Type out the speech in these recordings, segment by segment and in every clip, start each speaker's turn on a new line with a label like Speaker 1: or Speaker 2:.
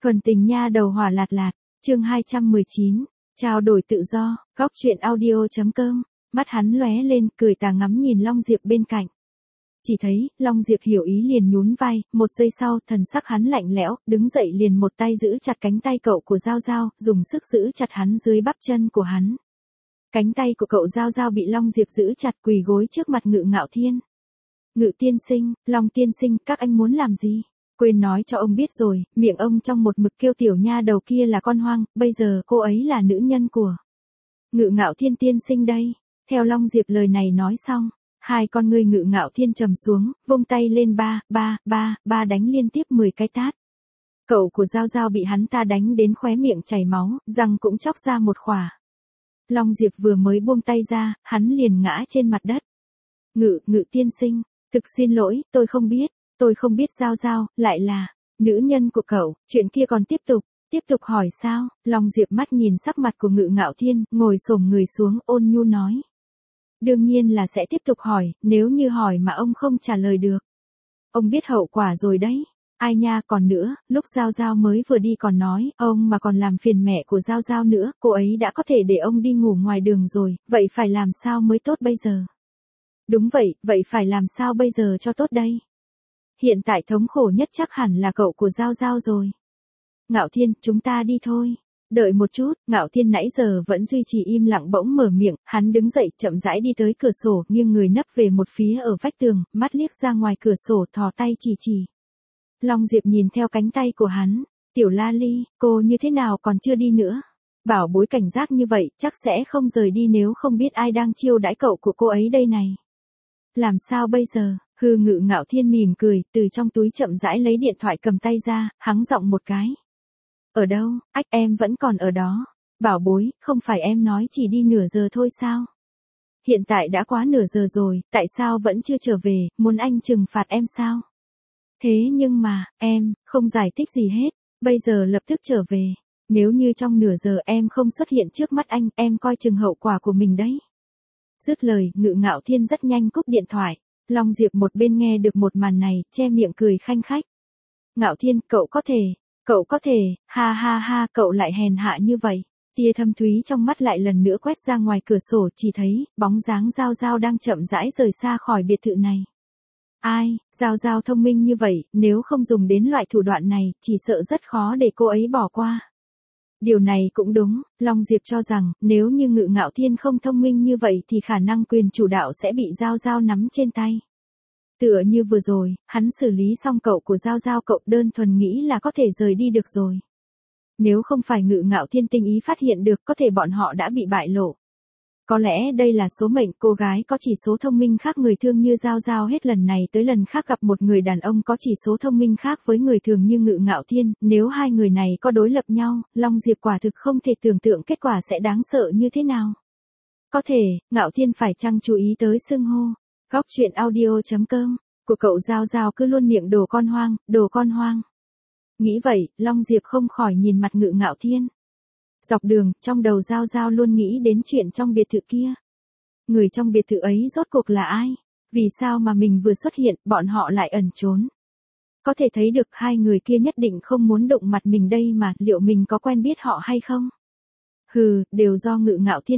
Speaker 1: Thuần tình nha đầu hỏa lạt lạt, chương 219, trao đổi tự do, góc truyện audio.com, mắt hắn lóe lên, cười tà ngắm nhìn Long Diệp bên cạnh. Chỉ thấy, Long Diệp hiểu ý liền nhún vai, một giây sau, thần sắc hắn lạnh lẽo, đứng dậy liền một tay giữ chặt cánh tay cậu của Giao Giao, dùng sức giữ chặt hắn dưới bắp chân của hắn. Cánh tay của cậu Giao Giao bị Long Diệp giữ chặt, quỳ gối trước mặt Ngự Ngạo Thiên. Ngự tiên sinh, Long tiên sinh, các anh muốn làm gì? Quên nói cho ông biết rồi, miệng ông trong một mực kêu tiểu nha đầu kia là con hoang, bây giờ cô ấy là nữ nhân của Ngự Ngạo Thiên tiên sinh đây. Theo Long Diệp lời này nói xong, hai con ngươi Ngự Ngạo Thiên trầm xuống, vung tay lên ba đánh liên tiếp 10 cái tát. Cậu của Giao Giao bị hắn ta đánh đến khóe miệng chảy máu, răng cũng chóc ra một khỏa. Long Diệp vừa mới buông tay ra, hắn liền ngã trên mặt đất. Ngự tiên sinh, thực xin lỗi, tôi không biết Giao Giao, lại là nữ nhân của cậu, chuyện kia còn tiếp tục hỏi sao? Long Diệp mắt nhìn sắc mặt của Ngự Ngạo Thiên, ngồi xổm người xuống ôn nhu nói. Đương nhiên là sẽ tiếp tục hỏi, nếu như hỏi mà ông không trả lời được. Ông biết hậu quả rồi đấy. Ai nha, còn nữa, lúc Giao Giao mới vừa đi còn nói, ông mà còn làm phiền mẹ của Giao Giao nữa, cô ấy đã có thể để ông đi ngủ ngoài đường rồi, vậy phải làm sao mới tốt bây giờ? Đúng vậy phải làm sao bây giờ cho tốt đây? Hiện tại thống khổ nhất chắc hẳn là cậu của Giao Giao rồi. Ngạo Thiên, chúng ta đi thôi. Đợi một chút, Ngạo Thiên nãy giờ vẫn duy trì im lặng bỗng mở miệng, hắn đứng dậy chậm rãi đi tới cửa sổ, nghiêng người nấp về một phía ở vách tường, mắt liếc ra ngoài cửa sổ thò tay chỉ. Long Diệp nhìn theo cánh tay của hắn, tiểu la ly, cô như thế nào còn chưa đi nữa? Bảo bối cảnh giác như vậy, chắc sẽ không rời đi nếu không biết ai đang chiêu đãi cậu của cô ấy đây này. Làm sao bây giờ? Ngự Ngạo Thiên mỉm cười, từ trong túi chậm rãi lấy điện thoại cầm tay ra, hắng giọng một cái. Ở đâu? Em vẫn còn ở đó. Bảo bối, không phải em nói chỉ đi nửa giờ thôi sao? Hiện tại đã quá nửa giờ rồi, tại sao vẫn chưa trở về, muốn anh trừng phạt em sao? Thế nhưng mà, em, không giải thích gì hết, bây giờ lập tức trở về. Nếu như trong nửa giờ em không xuất hiện trước mắt anh, em coi chừng hậu quả của mình đấy. Dứt lời, Ngự Ngạo Thiên rất nhanh cúp điện thoại. Long Diệp một bên nghe được một màn này, che miệng cười khanh khách. Ngạo Thiên, cậu có thể, ha, cậu lại hèn hạ như vậy. Tia thâm thúy trong mắt lại lần nữa quét ra ngoài cửa sổ, chỉ thấy, bóng dáng Giao Giao đang chậm rãi rời xa khỏi biệt thự này. Ai, Giao Giao thông minh như vậy, nếu không dùng đến loại thủ đoạn này, chỉ sợ rất khó để cô ấy bỏ qua. Điều này cũng đúng, Long Diệp cho rằng, nếu như Ngự Ngạo Thiên không thông minh như vậy thì khả năng quyền chủ đạo sẽ bị Giao Giao nắm trên tay. Tựa như vừa rồi, hắn xử lý xong cậu của Giao Giao, cậu đơn thuần nghĩ là có thể rời đi được rồi. Nếu không phải Ngự Ngạo Thiên tinh ý phát hiện được, có thể bọn họ đã bị bại lộ. Có lẽ đây là số mệnh, cô gái có chỉ số thông minh khác người thường như Giao Giao hết lần này tới lần khác gặp một người đàn ông có chỉ số thông minh khác với người thường như Ngự Ngạo Thiên, nếu hai người này có đối lập nhau, Long Diệp quả thực không thể tưởng tượng kết quả sẽ đáng sợ như thế nào. Có thể, Ngạo Thiên phải chăng chú ý tới xưng hô, góc truyện audio.com, của cậu Giao Giao cứ luôn miệng đồ con hoang. Nghĩ vậy, Long Diệp không khỏi nhìn mặt Ngự Ngạo Thiên. Dọc đường, trong đầu Giao Giao luôn nghĩ đến chuyện trong biệt thự kia. Người trong biệt thự ấy rốt cuộc là ai? Vì sao mà mình vừa xuất hiện, bọn họ lại ẩn trốn? Có thể thấy được hai người kia nhất định không muốn đụng mặt mình đây mà, liệu mình có quen biết họ hay không? Đều do Ngự Ngạo Thiên,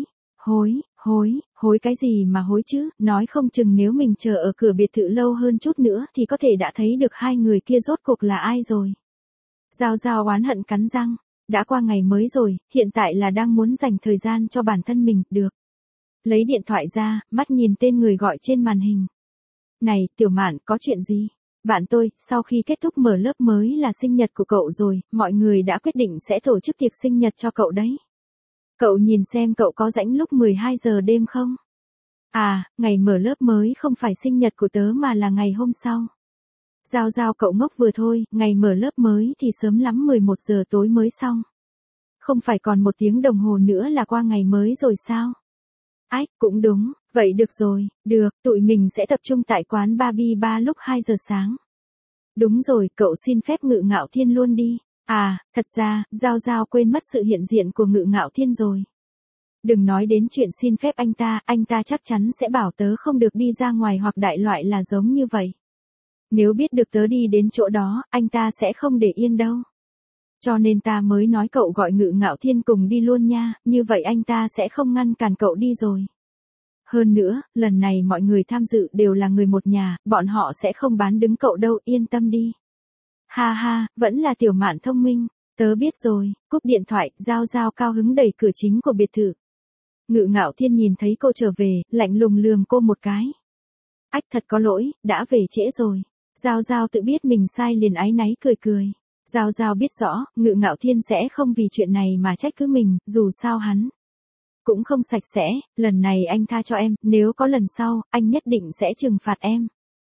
Speaker 1: hối cái gì mà hối chứ, nói không chừng nếu mình chờ ở cửa biệt thự lâu hơn chút nữa thì có thể đã thấy được hai người kia rốt cuộc là ai rồi. Giao Giao oán hận cắn răng. Đã qua ngày mới rồi, hiện tại là đang muốn dành thời gian cho bản thân mình, được. Lấy điện thoại ra, mắt nhìn tên người gọi trên màn hình. Này, Tiểu Mạn, có chuyện gì? Bạn tôi, sau khi kết thúc mở lớp mới là sinh nhật của cậu rồi, mọi người đã quyết định sẽ tổ chức tiệc sinh nhật cho cậu đấy. Cậu nhìn xem cậu có rảnh lúc 12 giờ đêm không? À, ngày mở lớp mới không phải sinh nhật của tớ mà là ngày hôm sau. Giao Giao cậu ngốc vừa thôi, ngày mở lớp mới thì sớm lắm 11 giờ tối mới xong. Không phải còn 1 tiếng đồng hồ nữa là qua ngày mới rồi sao? Cũng đúng, vậy được rồi, được, tụi mình sẽ tập trung tại quán Barbie Bar lúc 2 giờ sáng. Đúng rồi, cậu xin phép Ngự Ngạo Thiên luôn đi. À, thật ra, Giao Giao quên mất sự hiện diện của Ngự Ngạo Thiên rồi. Đừng nói đến chuyện xin phép anh ta chắc chắn sẽ bảo tớ không được đi ra ngoài hoặc đại loại là giống như vậy. Nếu biết được tớ đi đến chỗ đó, anh ta sẽ không để yên đâu. Cho nên ta mới nói cậu gọi Ngự Ngạo Thiên cùng đi luôn nha, như vậy anh ta sẽ không ngăn cản cậu đi rồi. Hơn nữa, lần này mọi người tham dự đều là người một nhà, bọn họ sẽ không bán đứng cậu đâu, yên tâm đi. Ha ha, vẫn là Tiểu Mạn thông minh, tớ biết rồi, cúp điện thoại, Giao Giao cao hứng đẩy cửa chính của biệt thự. Ngự Ngạo Thiên nhìn thấy cô trở về, lạnh lùng lườm cô một cái. Ách thật có lỗi, đã về trễ rồi. Giao Giao tự biết mình sai liền áy náy cười cười. Giao Giao biết rõ, Ngự Ngạo Thiên sẽ không vì chuyện này mà trách cứ mình, dù sao hắn cũng không sạch sẽ, lần này anh tha cho em, nếu có lần sau, anh nhất định sẽ trừng phạt em.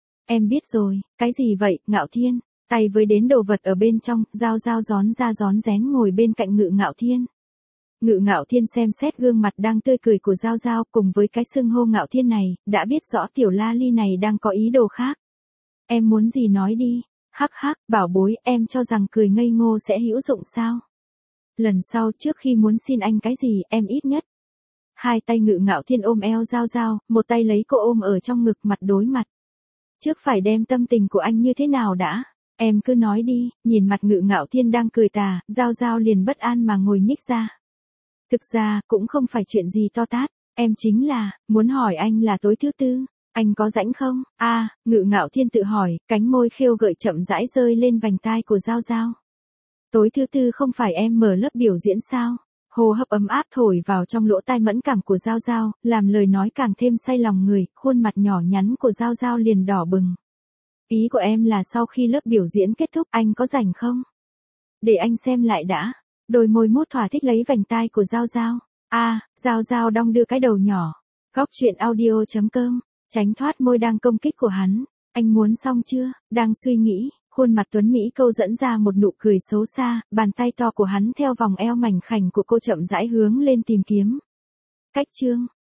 Speaker 1: Em biết rồi, cái gì vậy, Ngạo Thiên? Tay với đến đồ vật ở bên trong, Giao Giao rón ra rón rén ngồi bên cạnh Ngự Ngạo Thiên. Ngự Ngạo Thiên xem xét gương mặt đang tươi cười của Giao Giao cùng với cái xưng hô Ngạo Thiên này, đã biết rõ tiểu la ly này đang có ý đồ khác. Em muốn gì nói đi, hắc hắc, bảo bối, em cho rằng cười ngây ngô sẽ hữu dụng sao? Lần sau trước khi muốn xin anh cái gì, em ít nhất. Hai tay Ngự Ngạo Thiên ôm eo Giao Giao, một tay lấy cô ôm ở trong ngực mặt đối mặt. Trước phải đem tâm tình của anh như thế nào đã? Em cứ nói đi, nhìn mặt Ngự Ngạo Thiên đang cười tà, Giao Giao liền bất an mà ngồi nhích ra. Thực ra, cũng không phải chuyện gì to tát, em chính là, muốn hỏi anh là tối thứ tư, anh có rảnh không? Ngự Ngạo Thiên tự hỏi, cánh môi khêu gợi chậm rãi rơi lên vành tai của Giao Giao. Tối thứ tư không phải em mở lớp biểu diễn sao? Hô hấp ấm áp thổi vào trong lỗ tai mẫn cảm của Giao Giao, làm lời nói càng thêm say lòng người, khuôn mặt nhỏ nhắn của Giao Giao liền đỏ bừng. Ý của em là sau khi lớp biểu diễn kết thúc anh có rảnh không? Để anh xem lại đã. Đôi môi mút thỏa thích lấy vành tai của Giao Giao. Giao Giao đong đưa cái đầu nhỏ. Góc truyện audio.com, tránh thoát môi đang công kích của hắn. Anh muốn xong chưa? Đang suy nghĩ, khuôn mặt tuấn Mỹ câu dẫn ra một nụ cười xấu xa, bàn tay to của hắn theo vòng eo mảnh khảnh của cô chậm rãi hướng lên tìm kiếm. Cách chương.